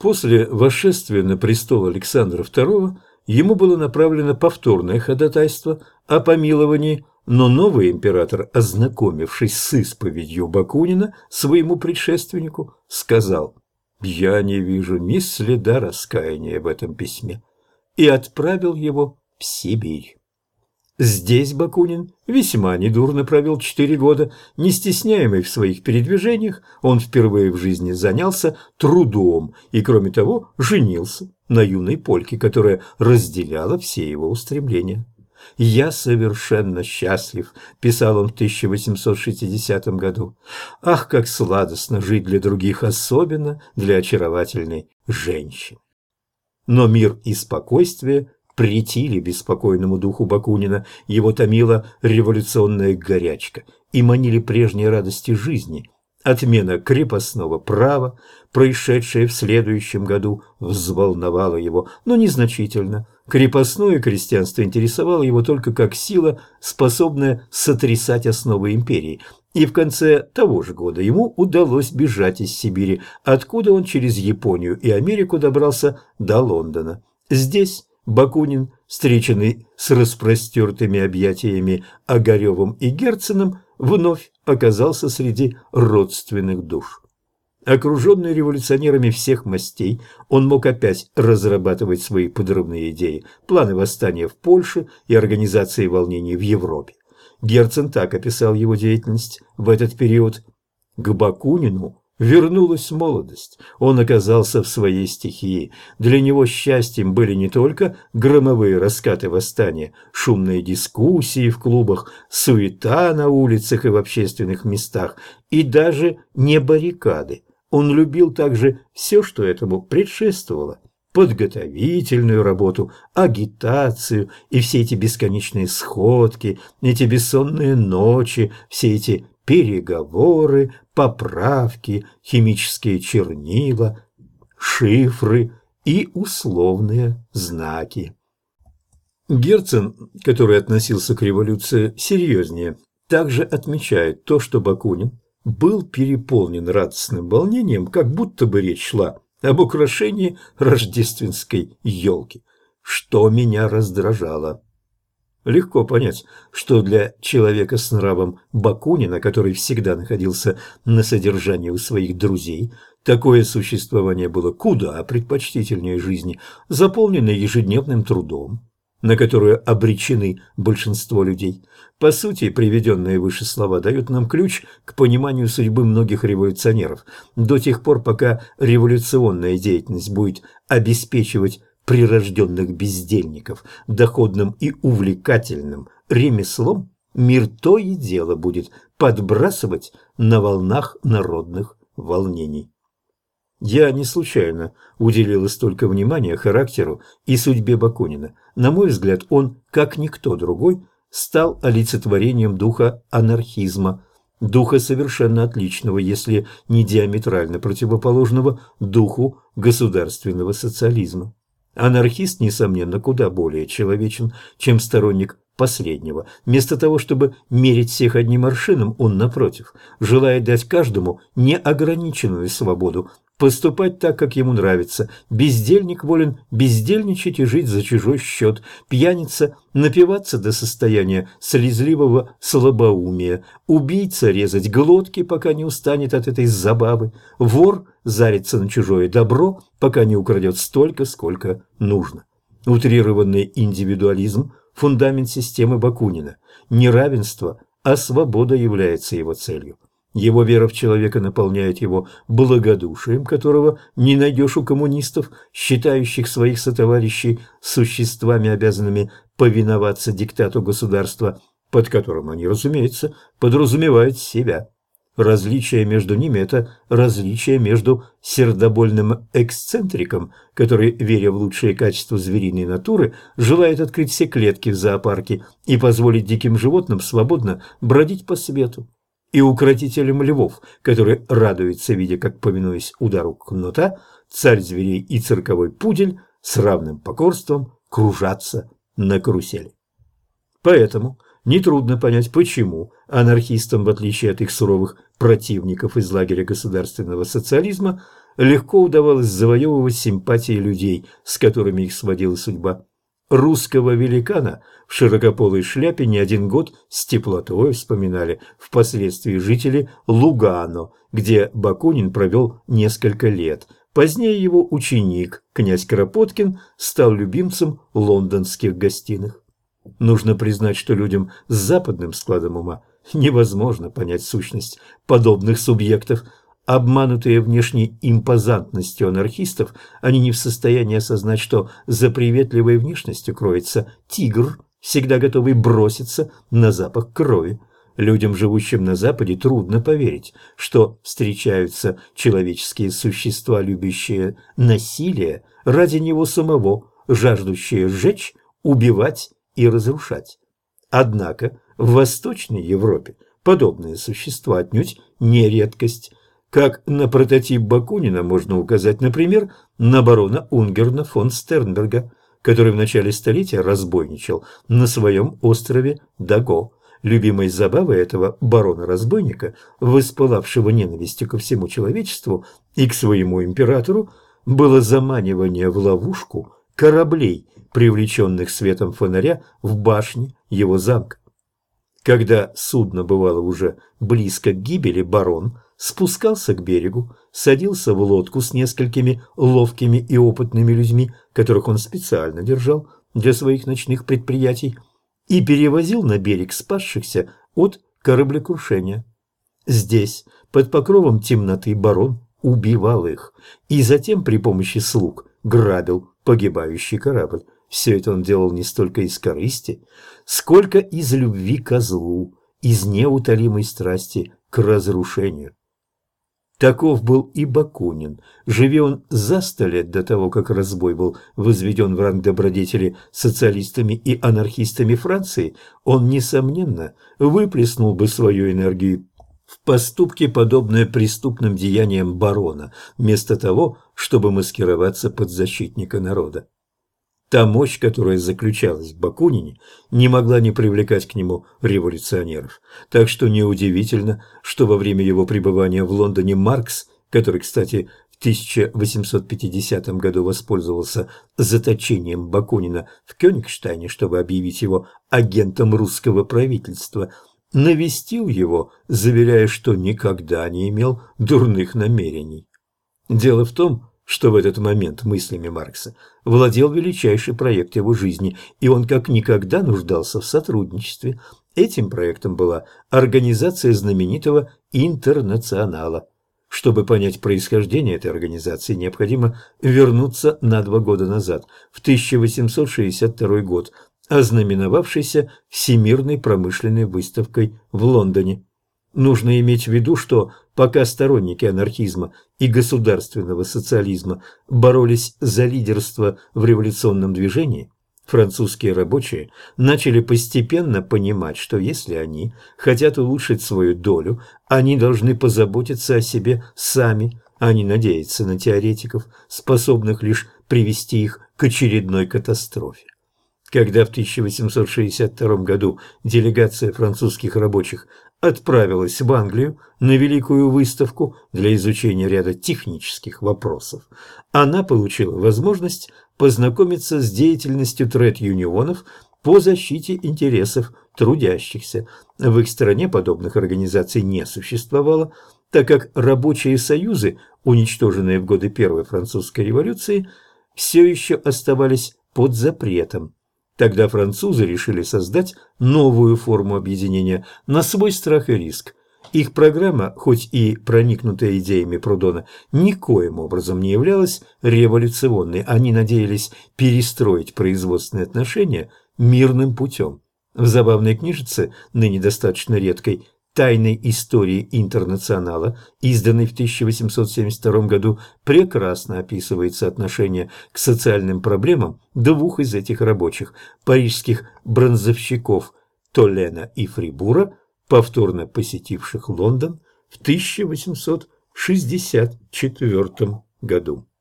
После восшествия на престол Александра II ему было направлено повторное ходатайство о помиловании, но новый император, ознакомившись с исповедью Бакунина своему предшественнику, сказал: «Я не вижу ни следа раскаяния в этом письме», и отправил его в Сибирь. Здесь Бакунин весьма недурно провел 4 года. Не стесняемый в своих передвижениях, он впервые в жизни занялся трудом и, кроме того, женился на юной польке, которая разделяла все его устремления. «Я совершенно счастлив», – писал он в 1860 году. «Ах, как сладостно жить для других, особенно для очаровательной женщины». Но мир и спокойствие претили беспокойному духу Бакунина, его томила революционная горячка и манили прежние радости жизни. Отмена крепостного права, происшедшая в следующем году, взволновала его, но незначительно. Крепостное крестьянство интересовало его только как сила, способная сотрясать основы империи. И в конце того же года ему удалось бежать из Сибири, откуда он через Японию и Америку добрался до Лондона. Здесь Бакунин, встреченный с распростертыми объятиями Огаревым и Герценом, вновь оказался среди родственных душ. Окруженный революционерами всех мастей, он мог опять разрабатывать свои подрывные идеи, планы восстания в Польше и организации волнений в Европе. Герцен так описал его деятельность в этот период: «К Бакунину вернулась молодость, он оказался в своей стихии. Для него счастьем были не только громовые раскаты восстания, шумные дискуссии в клубах, суета на улицах и в общественных местах, и даже не баррикады. Он любил также все, что этому предшествовало: подготовительную работу, агитацию и все эти бесконечные сходки, эти бессонные ночи, все эти переговоры, поправки, химические чернила, шифры и условные знаки». Герцен, который относился к революции серьезнее, также отмечает то, что Бакунин был переполнен радостным волнением, как будто бы речь шла об украшении рождественской елки, что меня раздражало. Легко понять, что для человека с нравом Бакунина, который всегда находился на содержании у своих друзей, такое существование было куда предпочтительнее жизни, заполненной ежедневным трудом, на которую обречены большинство людей. По сути, приведенные выше слова дают нам ключ к пониманию судьбы многих революционеров. До тех пор, пока революционная деятельность будет обеспечивать прирожденных бездельников доходным и увлекательным ремеслом, мир то и дело будет подбрасывать на волнах народных волнений. Я не случайно уделил столько внимания характеру и судьбе Бакунина. На мой взгляд, он, как никто другой, стал олицетворением духа анархизма, духа совершенно отличного, если не диаметрально противоположного духу государственного социализма. Анархист, несомненно, куда более человечен, чем сторонник последнего. Вместо того, чтобы мерить всех одним аршином, он, напротив, желает дать каждому неограниченную свободу поступать так, как ему нравится. Бездельник волен бездельничать и жить за чужой счет, пьяница напиваться до состояния слезливого слабоумия, убийца резать глотки, пока не устанет от этой забавы, вор зариться на чужое добро, пока не украдет столько, сколько нужно. Утрированный индивидуализм – фундамент системы Бакунина. Не равенство, а свобода является его целью. Его вера в человека наполняет его благодушием, которого не найдешь у коммунистов, считающих своих сотоварищей существами, обязанными повиноваться диктату государства, под которым они, разумеется, подразумевают себя. Различие между ними – это различие между сердобольным эксцентриком, который, веря в лучшие качества звериной натуры, желает открыть все клетки в зоопарке и позволить диким животным свободно бродить по свету, и укротителем львов, который радуется, видя, как, повинуясь удару кнута, царь зверей и цирковой пудель с равным покорством кружатся на карусели. Поэтому нетрудно понять, почему анархистам, в отличие от их суровых противников из лагеря государственного социализма, легко удавалось завоевывать симпатии людей, с которыми их сводила судьба. Русского великана в широкополой шляпе не один год с теплотой вспоминали впоследствии жители Лугано, где Бакунин провел несколько лет. Позднее его ученик, князь Кропоткин, стал любимцем лондонских гостиных. Нужно признать, что людям с западным складом ума невозможно понять сущность подобных субъектов. Обманутые внешней импозантностью анархистов, они не в состоянии осознать, что за приветливой внешностью кроется тигр, всегда готовый броситься на запах крови. Людям, живущим на Западе, трудно поверить, что встречаются человеческие существа, любящие насилие ради него самого, жаждущие сжечь, убивать и разрушать. Однако в Восточной Европе подобные существа отнюдь не редкость. Как на прототип Бакунина можно указать, например, на барона Унгерна фон Стернберга, который в начале столетия разбойничал на своем острове Даго. Любимой забавой этого барона-разбойника, воспылавшего ненавистью ко всему человечеству и к своему императору, было заманивание в ловушку кораблей, привлеченных светом фонаря в башне его замка. Когда судно бывало уже близко к гибели, барон спускался к берегу, садился в лодку с несколькими ловкими и опытными людьми, которых он специально держал для своих ночных предприятий, и перевозил на берег спасшихся от кораблекрушения. Здесь, под покровом темноты, барон убивал их и затем при помощи слуг грабил погибающий корабль. Все это он делал не столько из корысти, сколько из любви ко злу, из неутолимой страсти к разрушению. Таков был и Бакунин. Живи он за 100 лет до того, как разбой был возведен в ранг добродетели социалистами и анархистами Франции, он, несомненно, выплеснул бы свою энергию в поступки, подобные преступным деяниям барона, вместо того, чтобы маскироваться под защитника народа. Та мощь, которая заключалась в Бакунине, не могла не привлекать к нему революционеров. Так что неудивительно, что во время его пребывания в Лондоне Маркс, который, кстати, в 1850 году воспользовался заточением Бакунина в Кёнигштайне, чтобы объявить его агентом русского правительства, навестил его, заверяя, что никогда не имел дурных намерений. Дело в том, что в этот момент мыслями Маркса владел величайший проект его жизни, и он как никогда нуждался в сотрудничестве. Этим проектом была организация знаменитого «Интернационала». Чтобы понять происхождение этой организации, необходимо вернуться на 2 года назад, в 1862 год, ознаменовавшийся Всемирной промышленной выставкой в Лондоне. Нужно иметь в виду, что пока сторонники анархизма и государственного социализма боролись за лидерство в революционном движении, французские рабочие начали постепенно понимать, что если они хотят улучшить свою долю, они должны позаботиться о себе сами, а не надеяться на теоретиков, способных лишь привести их к очередной катастрофе. Когда в 1862 году делегация французских рабочих отправилась в Англию на Великую выставку для изучения ряда технических вопросов, она получила возможность познакомиться с деятельностью тред-юнионов по защите интересов трудящихся. В их стране подобных организаций не существовало, так как рабочие союзы, уничтоженные в годы Первой французской революции, все еще оставались под запретом. Тогда французы решили создать новую форму объединения на свой страх и риск. Их программа, хоть и проникнутая идеями Прудона, никоим образом не являлась революционной. Они надеялись перестроить производственные отношения мирным путем. В забавной книжице, ныне достаточно редкой, «Тайной истории Интернационала», изданной в 1872 году, прекрасно описывается отношение к социальным проблемам 2 из этих рабочих, парижских бронзовщиков Толлена и Фрибура, повторно посетивших Лондон в 1864 году.